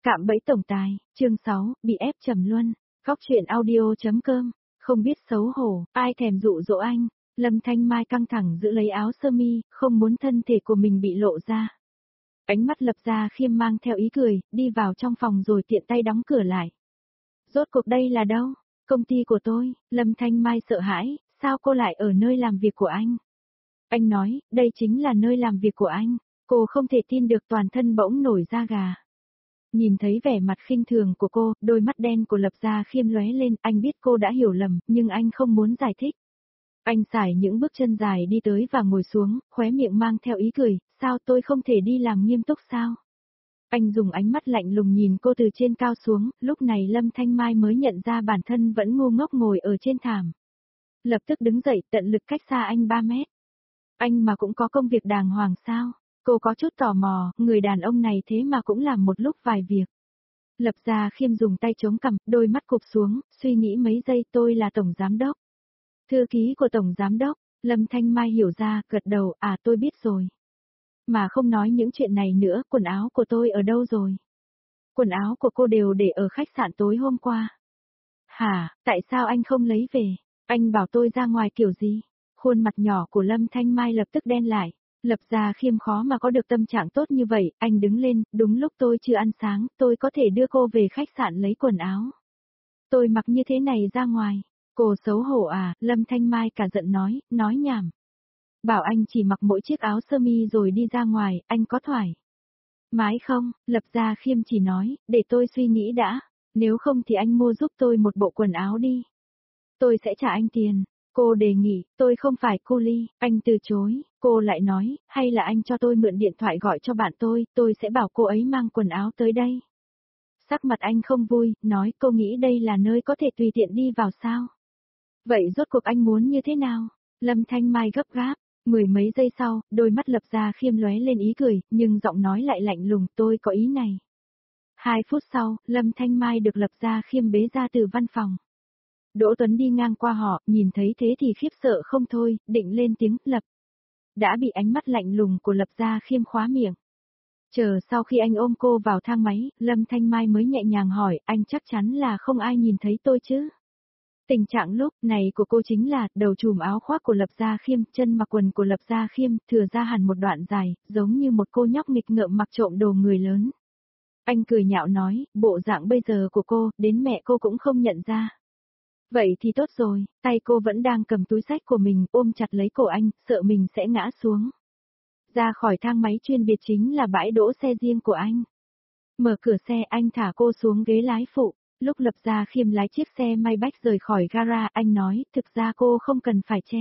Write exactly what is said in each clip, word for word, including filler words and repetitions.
Cạm bẫy tổng tài, chương sáu, bị ép trầm luân. Góc truyện audio.com, không biết xấu hổ, ai thèm dụ dỗ anh. Lâm Thanh Mai căng thẳng giữ lấy áo sơ mi, không muốn thân thể của mình bị lộ ra. Ánh mắt Lập Gia Khiêm mang theo ý cười, đi vào trong phòng rồi tiện tay đóng cửa lại. Rốt cuộc đây là đâu? Công ty của tôi. Lâm Thanh Mai sợ hãi, sao cô lại ở nơi làm việc của anh? Anh nói, đây chính là nơi làm việc của anh. Cô không thể tin được, toàn thân bỗng nổi da gà. Nhìn thấy vẻ mặt khinh thường của cô, đôi mắt đen của Lập Gia Khiêm lóe lên, anh biết cô đã hiểu lầm, nhưng anh không muốn giải thích. Anh xải những bước chân dài đi tới và ngồi xuống, khóe miệng mang theo ý cười, sao tôi không thể đi làm nghiêm túc sao? Anh dùng ánh mắt lạnh lùng nhìn cô từ trên cao xuống, lúc này Lâm Thanh Mai mới nhận ra bản thân vẫn ngu ngốc ngồi ở trên thảm. Lập tức đứng dậy, tận lực cách xa anh ba mét. Anh mà cũng có công việc đàng hoàng sao? Cô có chút tò mò, người đàn ông này thế mà cũng làm một lúc vài việc. Lập Gia Khiêm dùng tay chống cằm, đôi mắt cụp xuống, suy nghĩ mấy giây, tôi là tổng giám đốc. Thư ký của tổng giám đốc. Lâm Thanh Mai hiểu ra, gật đầu, à tôi biết rồi. Mà không nói những chuyện này nữa, quần áo của tôi ở đâu rồi? Quần áo của cô đều để ở khách sạn tối hôm qua. Hả, tại sao anh không lấy về? Anh bảo tôi ra ngoài kiểu gì? Khuôn mặt nhỏ của Lâm Thanh Mai lập tức đen lại. Lập Gia Khiêm khó mà có được tâm trạng tốt như vậy, anh đứng lên, đúng lúc tôi chưa ăn sáng, tôi có thể đưa cô về khách sạn lấy quần áo. Tôi mặc như thế này ra ngoài. Cô xấu hổ à, Lâm Thanh Mai cả giận nói, nói nhảm. Bảo anh chỉ mặc mỗi chiếc áo sơ mi rồi đi ra ngoài, anh có thoải mái không? Lập Gia Khiêm chỉ nói, để tôi suy nghĩ đã, nếu không thì anh mua giúp tôi một bộ quần áo đi. Tôi sẽ trả anh tiền. Cô đề nghị, tôi không phải cô Ly, anh từ chối, cô lại nói, hay là anh cho tôi mượn điện thoại gọi cho bạn tôi, tôi sẽ bảo cô ấy mang quần áo tới đây. Sắc mặt anh không vui, nói cô nghĩ đây là nơi có thể tùy tiện đi vào sao? Vậy rốt cuộc anh muốn như thế nào? Lâm Thanh Mai gấp gáp, mười mấy giây sau, đôi mắt Lập Gia Khiêm lóe lên ý cười, nhưng giọng nói lại lạnh lùng, tôi có ý này. Hai phút sau, Lâm Thanh Mai được Lập Gia Khiêm bế ra từ văn phòng. Đỗ Tuấn đi ngang qua họ, nhìn thấy thế thì khiếp sợ không thôi, định lên tiếng, Lập. Đã bị ánh mắt lạnh lùng của Lập Gia Khiêm khóa miệng. Chờ sau khi anh ôm cô vào thang máy, Lâm Thanh Mai mới nhẹ nhàng hỏi, anh chắc chắn là không ai nhìn thấy tôi chứ? Tình trạng lúc này của cô chính là, đầu chùm áo khoác của Lập Gia Khiêm, chân mặc quần của Lập Gia Khiêm, thừa ra hẳn một đoạn dài, giống như một cô nhóc nghịch ngợm mặc trộm đồ người lớn. Anh cười nhạo nói, bộ dạng bây giờ của cô, đến mẹ cô cũng không nhận ra. Vậy thì tốt rồi, tay cô vẫn đang cầm túi xách của mình, ôm chặt lấy cổ anh, sợ mình sẽ ngã xuống. Ra khỏi thang máy chuyên biệt chính là bãi đỗ xe riêng của anh. Mở cửa xe, anh thả cô xuống ghế lái phụ. Lúc Lập Gia Khiêm lái chiếc xe Maybach rời khỏi gara, anh nói, thực ra cô không cần phải che.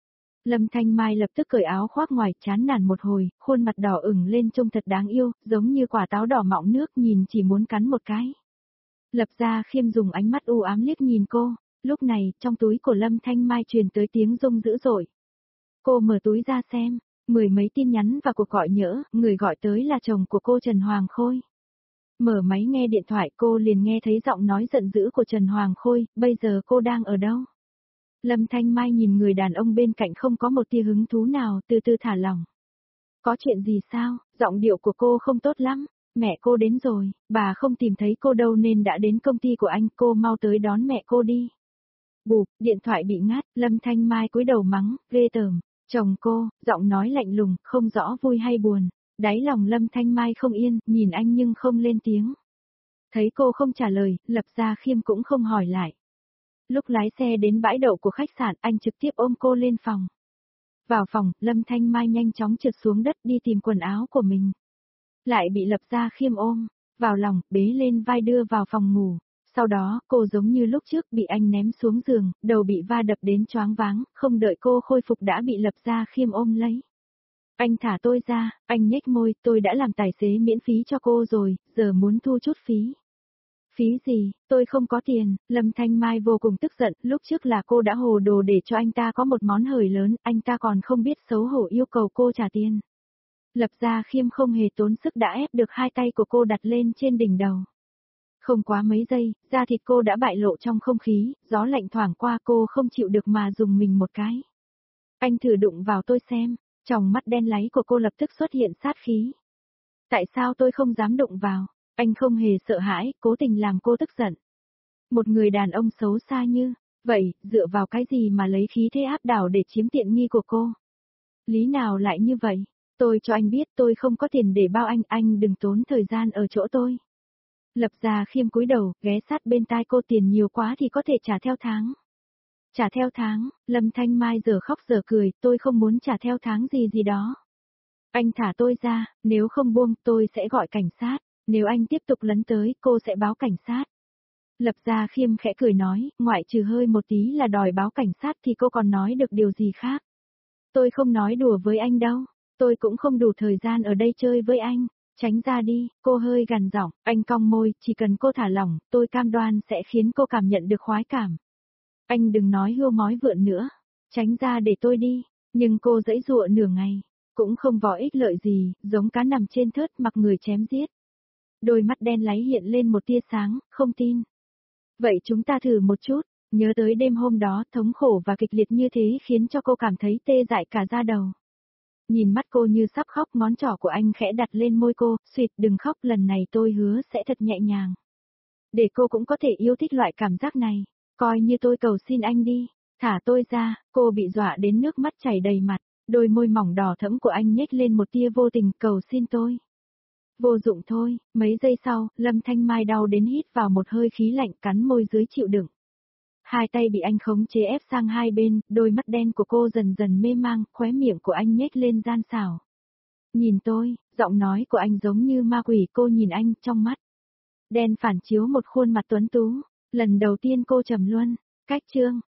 Lâm Thanh Mai lập tức cởi áo khoác ngoài, chán nản một hồi, khuôn mặt đỏ ửng lên trông thật đáng yêu, giống như quả táo đỏ mọng nước, nhìn chỉ muốn cắn một cái. Lập Gia Khiêm dùng ánh mắt u ám liếc nhìn cô, lúc này, trong túi của Lâm Thanh Mai truyền tới tiếng rung dữ dội. Cô mở túi ra xem, mười mấy tin nhắn và cuộc gọi nhỡ, người gọi tới là chồng của cô Trần Hoàng Khôi. Mở máy nghe điện thoại, cô liền nghe thấy giọng nói giận dữ của Trần Hoàng Khôi, bây giờ cô đang ở đâu? Lâm Thanh Mai nhìn người đàn ông bên cạnh không có một tia hứng thú nào, từ từ thả lỏng. Có chuyện gì sao? Giọng điệu của cô không tốt lắm. Mẹ cô đến rồi, bà không tìm thấy cô đâu nên đã đến công ty của anh, cô mau tới đón mẹ cô đi. Bụp, điện thoại bị ngắt, Lâm Thanh Mai cúi đầu mắng, ghê tởm. Chồng cô, giọng nói lạnh lùng, không rõ vui hay buồn. Đáy lòng Lâm Thanh Mai không yên, nhìn anh nhưng không lên tiếng. Thấy cô không trả lời, Lập Gia Khiêm cũng không hỏi lại. Lúc lái xe đến bãi đậu của khách sạn, anh trực tiếp ôm cô lên phòng. Vào phòng, Lâm Thanh Mai nhanh chóng trượt xuống đất đi tìm quần áo của mình. Lại bị Lập Gia Khiêm ôm, vào lòng, bế lên vai đưa vào phòng ngủ. Sau đó, cô giống như lúc trước bị anh ném xuống giường, đầu bị va đập đến choáng váng, không đợi cô khôi phục đã bị Lập Gia Khiêm ôm lấy. Anh thả tôi ra, anh nhếch môi, tôi đã làm tài xế miễn phí cho cô rồi, giờ muốn thu chút phí. Phí gì, tôi không có tiền, Lâm Thanh Mai vô cùng tức giận, lúc trước là cô đã hồ đồ để cho anh ta có một món hời lớn, anh ta còn không biết xấu hổ yêu cầu cô trả tiền. Lập Gia Khiêm không hề tốn sức đã ép được hai tay của cô đặt lên trên đỉnh đầu. Không quá mấy giây, da thịt cô đã bại lộ trong không khí, gió lạnh thoảng qua cô không chịu được mà dùng mình một cái. Anh thử đụng vào tôi xem, tròng mắt đen láy của cô lập tức xuất hiện sát khí. Tại sao tôi không dám đụng vào? Anh không hề sợ hãi, cố tình làm cô tức giận. Một người đàn ông xấu xa như vậy, dựa vào cái gì mà lấy khí thế áp đảo để chiếm tiện nghi của cô? Lý nào lại như vậy? Tôi cho anh biết tôi không có tiền để bao anh, anh đừng tốn thời gian ở chỗ tôi. Lập Gia Khiêm cúi đầu, ghé sát bên tai cô, tiền nhiều quá thì có thể trả theo tháng. Trả theo tháng, Lâm Thanh Mai giờ khóc giờ cười, tôi không muốn trả theo tháng gì gì đó. Anh thả tôi ra, nếu không buông tôi sẽ gọi cảnh sát, nếu anh tiếp tục lấn tới cô sẽ báo cảnh sát. Lập Gia Khiêm khẽ cười nói, ngoại trừ hơi một tí là đòi báo cảnh sát thì cô còn nói được điều gì khác. Tôi không nói đùa với anh đâu, tôi cũng không đủ thời gian ở đây chơi với anh. Tránh ra đi, cô hơi gằn giọng, anh cong môi, chỉ cần cô thả lỏng, tôi cam đoan sẽ khiến cô cảm nhận được khoái cảm. Anh đừng nói hươu mói vượn nữa, tránh ra để tôi đi, nhưng cô giãy giụa nửa ngày, cũng không vò ích lợi gì, giống cá nằm trên thớt mặc người chém giết. Đôi mắt đen láy hiện lên một tia sáng, không tin. Vậy chúng ta thử một chút, nhớ tới đêm hôm đó thống khổ và kịch liệt như thế khiến cho cô cảm thấy tê dại cả da đầu. Nhìn mắt cô như sắp khóc, ngón trỏ của anh khẽ đặt lên môi cô, suýt đừng khóc, lần này tôi hứa sẽ thật nhẹ nhàng. Để cô cũng có thể yêu thích loại cảm giác này, coi như tôi cầu xin anh đi, thả tôi ra, cô bị dọa đến nước mắt chảy đầy mặt, đôi môi mỏng đỏ thẫm của anh nhếch lên một tia vô tình, cầu xin tôi. Vô dụng thôi, mấy giây sau, Lâm Thanh Mai đau đến hít vào một hơi khí lạnh, cắn môi dưới chịu đựng. Hai tay bị anh khống chế ép sang hai bên, đôi mắt đen của cô dần dần mê mang, khóe miệng của anh nhếch lên gian xảo. Nhìn tôi, giọng nói của anh giống như ma quỷ, cô nhìn anh, trong mắt đen phản chiếu một khuôn mặt tuấn tú. Lần đầu tiên cô trầm luân, cách chương.